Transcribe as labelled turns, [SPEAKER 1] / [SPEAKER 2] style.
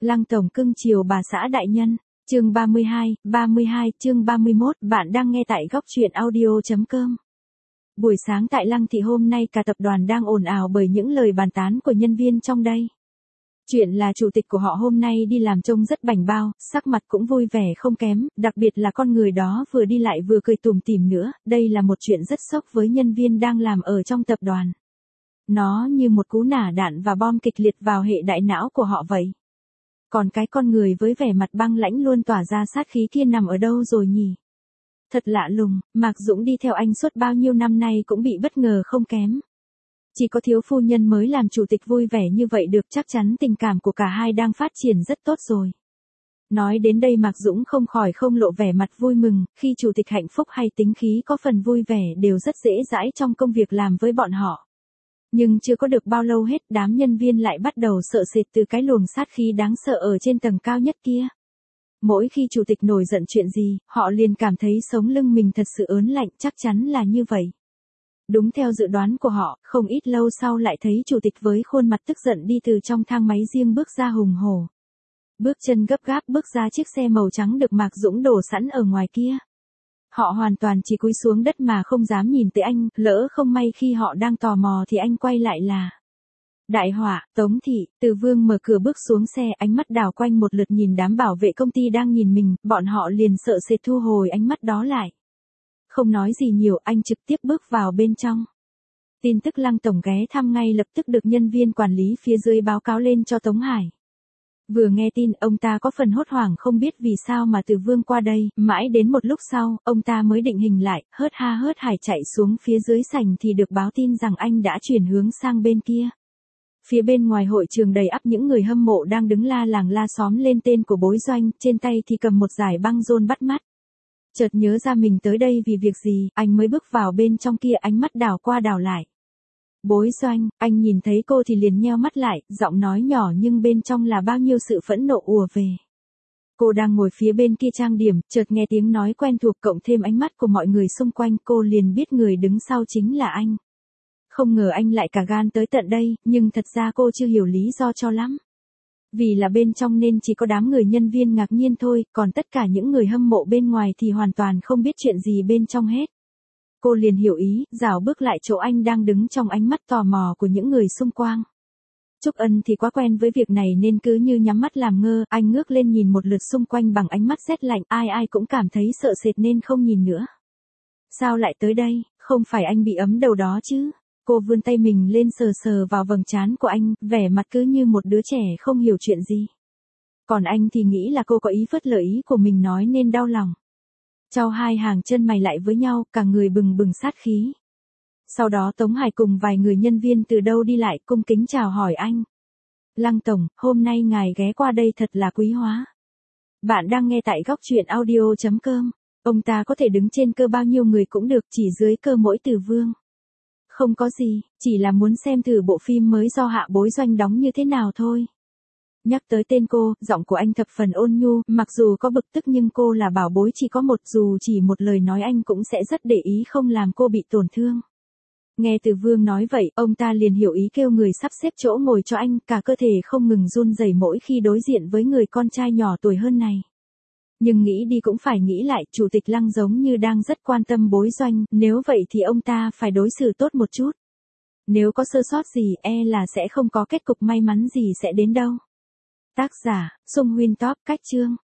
[SPEAKER 1] Lăng tổng cưng chiều bà xã đại nhân. Chương 32, chương 31, bạn đang nghe tại góc truyện audio.com. Buổi sáng tại Lăng Thị hôm nay cả tập đoàn đang ồn ào bởi những lời bàn tán của nhân viên trong đây. Chuyện là chủ tịch của họ hôm nay đi làm trông rất bảnh bao, sắc mặt cũng vui vẻ không kém, đặc biệt là con người đó vừa đi lại vừa cười tủm tỉm nữa, đây là một chuyện rất sốc với nhân viên đang làm ở trong tập đoàn. Nó như một cú nả đạn và bom kịch liệt vào hệ đại não của họ vậy. Còn cái con người với vẻ mặt băng lãnh luôn tỏa ra sát khí kia nằm ở đâu rồi nhỉ? Thật lạ lùng, Mạc Dũng đi theo anh suốt bao nhiêu năm nay cũng bị bất ngờ không kém. Chỉ có thiếu phu nhân mới làm chủ tịch vui vẻ như vậy được, chắc chắn tình cảm của cả hai đang phát triển rất tốt rồi. Nói đến đây Mạc Dũng không khỏi không lộ vẻ mặt vui mừng, khi chủ tịch hạnh phúc hay tính khí có phần vui vẻ đều rất dễ dãi trong công việc làm với bọn họ. Nhưng chưa có được bao lâu hết đám nhân viên lại bắt đầu sợ sệt từ cái luồng sát khí đáng sợ ở trên tầng cao nhất kia. Mỗi khi chủ tịch nổi giận chuyện gì, họ liền cảm thấy sống lưng mình thật sự ớn lạnh, chắc chắn là như vậy. Đúng theo dự đoán của họ, không ít lâu sau lại thấy chủ tịch với khuôn mặt tức giận đi từ trong thang máy riêng bước ra hùng hổ. Bước chân gấp gáp bước ra chiếc xe màu trắng được Mạc Dũng đổ sẵn ở ngoài kia. Họ hoàn toàn chỉ cúi xuống đất mà không dám nhìn tới anh, lỡ không may khi họ đang tò mò thì anh quay lại là đại họa. Tống Thị, Từ Vương mở cửa bước xuống xe, ánh mắt đảo quanh một lượt nhìn đám bảo vệ công ty đang nhìn mình, bọn họ liền sợ sệt thu hồi ánh mắt đó lại. Không nói gì nhiều, anh trực tiếp bước vào bên trong. Tin tức Lăng tổng ghé thăm ngay lập tức được nhân viên quản lý phía dưới báo cáo lên cho Tống Hải. Vừa nghe tin, ông ta có phần hốt hoảng không biết vì sao mà Từ Vương qua đây, mãi đến một lúc sau, ông ta mới định hình lại, hớt ha hớt hải chạy xuống phía dưới sảnh thì được báo tin rằng anh đã chuyển hướng sang bên kia. Phía bên ngoài hội trường đầy ắp những người hâm mộ đang đứng la làng la xóm lên tên của Bối Doanh, trên tay thì cầm một dải băng rôn bắt mắt. Chợt nhớ ra mình tới đây vì việc gì, anh mới bước vào bên trong kia, ánh mắt đảo qua đảo lại. Bối Doanh, anh nhìn thấy cô thì liền nheo mắt lại, giọng nói nhỏ nhưng bên trong là bao nhiêu sự phẫn nộ ùa về. Cô đang ngồi phía bên kia trang điểm, chợt nghe tiếng nói quen thuộc cộng thêm ánh mắt của mọi người xung quanh, cô liền biết người đứng sau chính là anh. Không ngờ anh lại cả gan tới tận đây, nhưng thật ra cô chưa hiểu lý do cho lắm. Vì là bên trong nên chỉ có đám người nhân viên ngạc nhiên thôi, còn tất cả những người hâm mộ bên ngoài thì hoàn toàn không biết chuyện gì bên trong hết. Cô liền hiểu ý, rảo bước lại chỗ anh đang đứng trong ánh mắt tò mò của những người xung quanh. Trúc Ân thì quá quen với việc này nên cứ như nhắm mắt làm ngơ, anh ngước lên nhìn một lượt xung quanh bằng ánh mắt rét lạnh, ai ai cũng cảm thấy sợ sệt nên không nhìn nữa. Sao lại tới đây, không phải anh bị ấm đầu đó chứ? Cô vươn tay mình lên sờ sờ vào vầng trán của anh, vẻ mặt cứ như một đứa trẻ không hiểu chuyện gì. Còn anh thì nghĩ là cô có ý phớt lờ ý của mình nói nên đau lòng. Chau hai hàng chân mày lại với nhau, cả người bừng bừng sát khí. Sau đó Tống Hải cùng vài người nhân viên từ đâu đi lại cung kính chào hỏi anh. Lăng tổng, hôm nay ngài ghé qua đây thật là quý hóa. Bạn đang nghe tại góc truyện audio.com. Ông ta có thể đứng trên cơ bao nhiêu người cũng được, chỉ dưới cơ mỗi Từ Vương. Không có gì, chỉ là muốn xem thử bộ phim mới do Hạ Bối Doanh đóng như thế nào thôi. Nhắc tới tên cô, giọng của anh thập phần ôn nhu, mặc dù có bực tức nhưng cô là bảo bối chỉ có một, dù chỉ một lời nói anh cũng sẽ rất để ý không làm cô bị tổn thương. Nghe Từ Vương nói vậy, ông ta liền hiểu ý kêu người sắp xếp chỗ ngồi cho anh, cả cơ thể không ngừng run rẩy mỗi khi đối diện với người con trai nhỏ tuổi hơn này. Nhưng nghĩ đi cũng phải nghĩ lại, chủ tịch Lăng giống như đang rất quan tâm Bối Doanh, nếu vậy thì ông ta phải đối xử tốt một chút. Nếu có sơ sót gì, là sẽ không có kết cục may mắn gì sẽ đến đâu. Tác giả, Sung Huynh Top, cách chương.